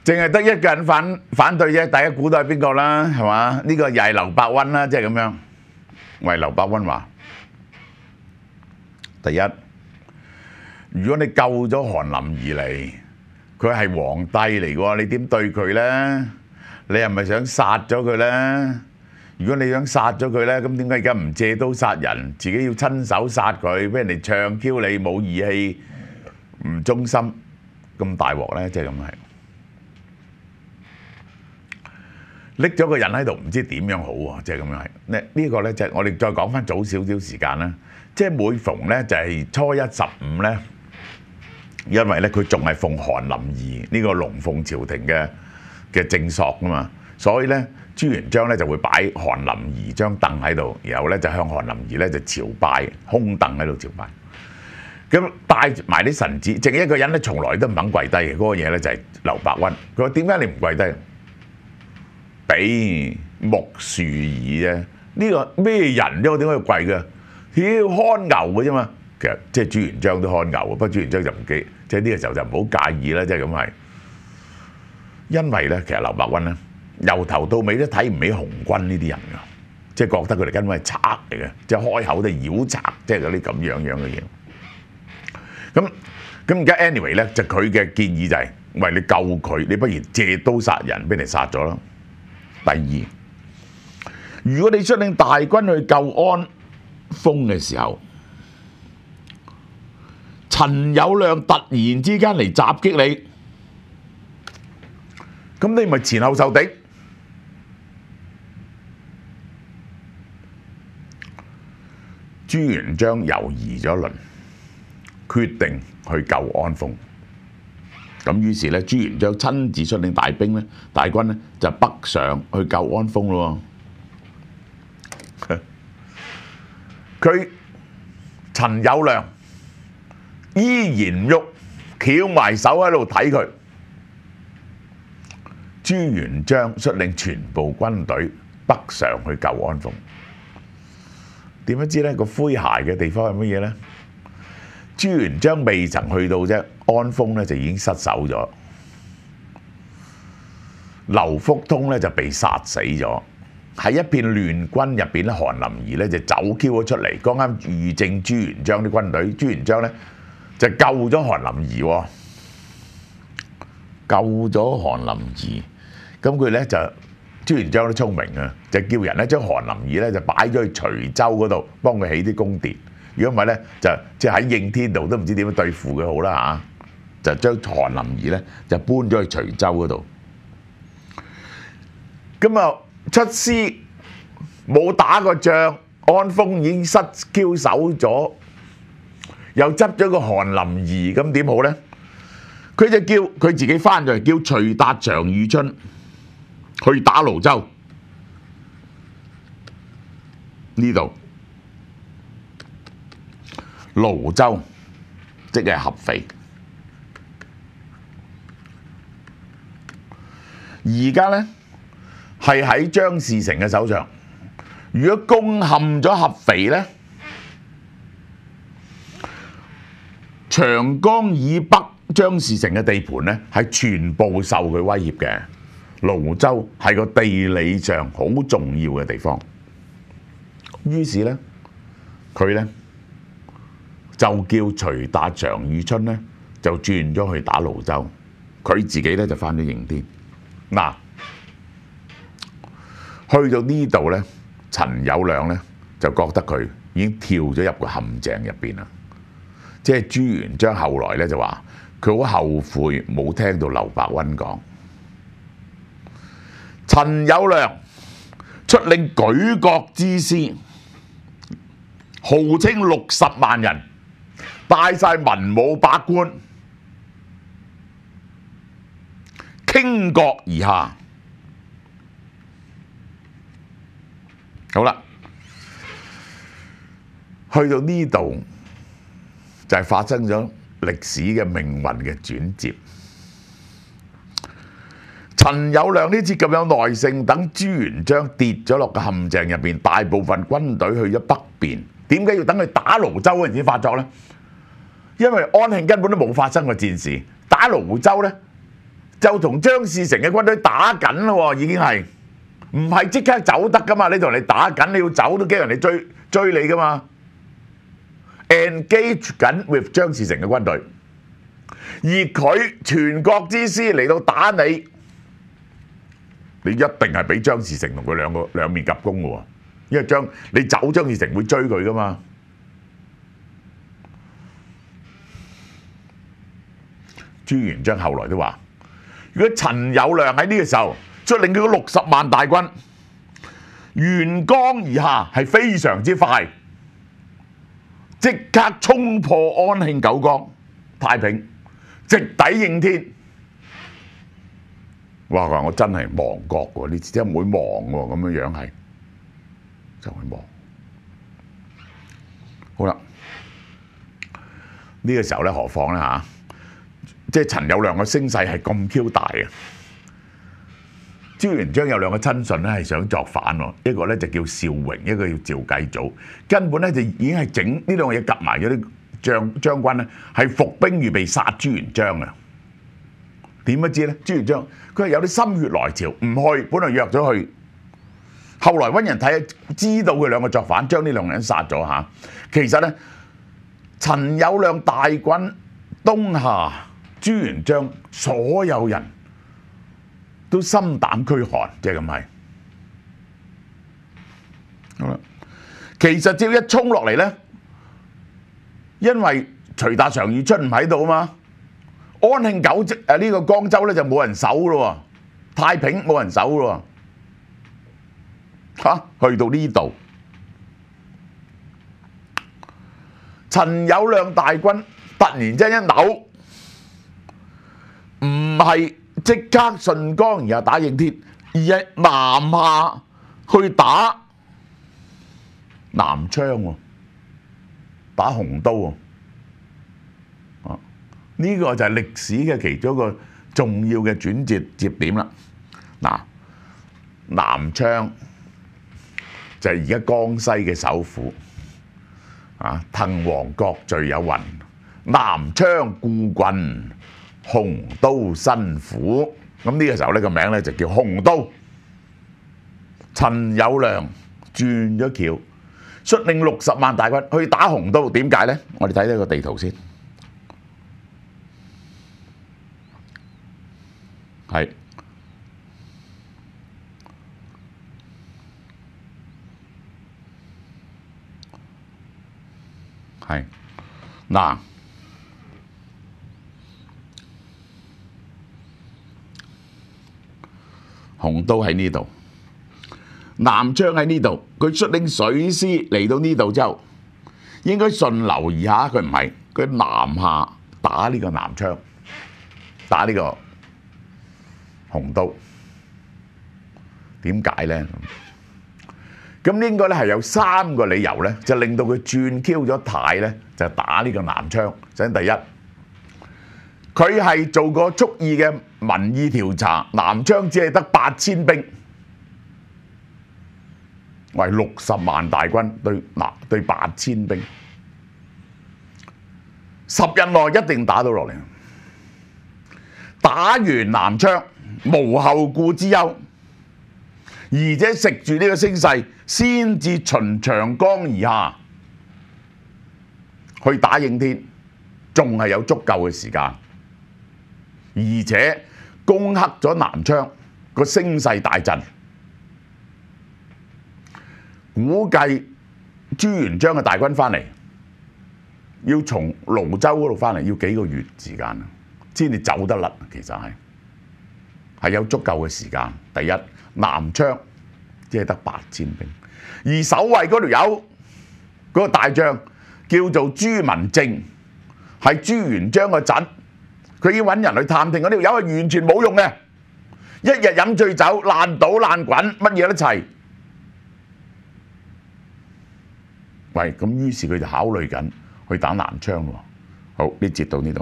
淨係得一個人反對啫，大家估到係邊個啦？係嘛？呢個又係劉伯溫啦，即係咁樣。喂，劉伯溫話：第一，如果你救咗韓林兒嚟，佢係皇帝嚟嘅喎，你點對佢咧？你係咪想殺咗佢咧？如果你想殺咗佢咧，咁點解而家唔借刀殺人，自己要親手殺佢，俾人哋唱 Q 你冇義氣、唔忠心，咁大鑊咧？即係咁係。拎咗個人喺度，唔知點樣好喎，即係咁樣係。呢個咧就係我哋再講翻早少少時間啦。即係每逢咧就係初一15咧，因為咧佢仲係奉韓林兒呢個龍鳳朝廷嘅正朔啊嘛，所以咧朱元璋咧就會擺韓林兒張凳喺度，然後咧就向韓林兒咧就朝拜，空凳喺度朝拜。咁帶埋啲臣子，淨一個人咧從來都唔肯跪低嘅，嗰個嘢咧就係劉伯溫。佢話點解你唔跪低？俾穆樹兒啫，呢個咩人啫？我點解要跪嘅？屌看牛嘅啫嘛。其實即係朱元璋都看牛，不過朱元璋就唔記，即係呢個時候就唔好介意啦，即係咁係。因為咧，其實劉伯溫咧由頭到尾都睇唔起紅軍呢啲人㗎，即係覺得佢哋根本係賊嚟嘅，即係開口都係妖賊，即係嗰啲咁樣嘅嘢。咁而家 anyway 咧，就佢嘅建議就係：喂，你救佢，你不如借刀殺人，俾人殺咗咯。第二，如果你率領大軍去救安豐嘅時候，陳友諒突然之間嚟襲擊你，咁你咪前後受敵。朱元璋猶豫咗一輪，決定去救安豐。咁於是咧，朱元璋親自率領大軍咧就北上去救安豐咯。佢陳友諒依然唔喐，翹埋手喺度睇佢。朱元璋率領全部軍隊北上去救安豐。點樣知咧？個詼諧嘅地方係乜嘢咧？朱元璋未曾去到啫，安豐咧就已經失守咗，劉福通咧就被殺死咗。喺一片亂軍入邊咧，韓林兒咧就走 Q 咗出嚟，剛啱遇正朱元璋啲軍隊，朱元璋咧就救咗韓林兒喎，救咗韓林兒。咁佢咧就朱元璋都聰明啊，就叫人咧將韓林兒咧就擺咗去徐州嗰度，幫佢起啲宮殿。如果唔係咧，就即係喺應天度都唔知點樣對付佢好啦嚇，就將韓林兒咧就搬咗去徐州嗰度。咁啊出師冇打過仗，安豐已經失 Q 守咗，又執咗個韓林兒，咁點好咧？佢就叫佢自己翻咗嚟，叫徐達、常遇春去打廬州呢度。廬州即係合肥，而家咧係喺張士誠嘅手上。如果攻陷咗合肥咧，長江以北張士誠嘅地盤咧係全部受佢威脅嘅。廬州係個地理上好重要嘅地方，於是咧佢咧就叫徐達、常遇春咧就轉咗去打廬州，佢自己咧就翻咗應天。嗱，去到呢度咧，陳友諒咧就覺得佢已經跳咗入個陷阱入邊啦。即係朱元璋後來咧就話佢好後悔冇聽到劉伯溫講。陳友諒出領舉國之師，號稱60萬人，帶晒文武百官，傾國而下。好啦，去到呢度就係發生咗歷史嘅命運嘅轉折。陳友諒呢次咁有耐性，等朱元璋跌咗落個陷阱入邊，大部分軍隊去咗北邊。點解要等佢打廬州嗰陣先發作呢？因為安慶根本都冇發生過戰事，打廬州呢， 就同張士誠嘅軍隊打緊咯，已經係唔係即刻走得噶嘛？你同人哋打緊，你要走都驚人哋追你噶嘛 ？Engage 緊 with 張士誠嘅軍隊，而佢全國之師嚟到打你，你一定係俾張士誠同佢兩面夾攻嘅喎，因為你走張士誠會追佢噶嘛。朱元璋後來都話：如果陳友諒喺呢個時候率領佢嗰60萬大軍沿江而下，係非常之快，即刻衝破安慶九江、太平，直抵應天。哇！我真係亡國喎，你真係唔會亡喎，咁樣係就會亡。好啦，呢個時候咧，何況咧嚇？即係陳友諒嘅聲勢係咁 Q 大嘅，朱元璋有2個親信咧係想作反喎，一個咧就叫邵榮，一個叫趙繼祖，根本咧就已經係整呢兩個嘢夾埋咗啲將軍咧係伏兵預備殺朱元璋啊！點不知咧？朱元璋佢係有啲心血來潮，唔去，本來約咗去，後來揾人睇，知道佢2個作反，將呢2個人殺咗嚇。其實咧，陳友諒大軍東下，朱元璋所有人都心膽俱寒，即係咁係。好啦，其實只要一衝落嚟咧，因為徐達、常遇春唔喺度啊嘛。安慶呢個江州咧就冇人守咯喎，太平冇人守咯喎，去到呢度，陳友諒大軍突然之間一扭，唔係即刻順江而下打應天，而係南下去打南昌喎，打洪都喎。呢個就係歷史嘅其中一個重要嘅轉折點啦。嗱，南昌就係而家江西嘅首府。滕王閣序有云：南昌故郡，洪都新府。咁呢個時候呢個名咧就叫洪都。陳友諒轉咗橋，率領60萬大軍去打洪都，點解咧？我哋睇睇個地圖先。係嗱，洪都喺呢度，南昌喺呢度。佢率領水師嚟到呢度之後，應該順流而下，佢唔係，佢南下打呢個南昌，打呢個洪都。點解咧？咁應該咧係有3個理由咧，就令到佢轉 Q 咗軚咧，就打呢個南昌。首先第一，佢係做過蓄意嘅民意調查，南昌只係得8000兵，為60萬大軍對8000兵，10日內一定打到落嚟。打完南昌無後顧之憂，而且食住呢個聲勢，先至循長江而下去打應天，仲係有足夠嘅時間，而且攻克咗南昌，個聲勢大振。估計朱元璋嘅大軍翻嚟，要從瀘州嗰度翻嚟，要幾個月時間先至走得甩。其實係有足夠嘅時間。第一，南昌只係得8000兵，而守衛嗰條友嗰個大將叫做朱文正，係朱元璋個侄，佢要揾人去探聽嗰條友係完全冇用嘅，一日飲醉酒，爛賭爛滾，乜嘢都齊。喂，咁於是佢就考慮緊去打南昌喎。好，呢節到呢度。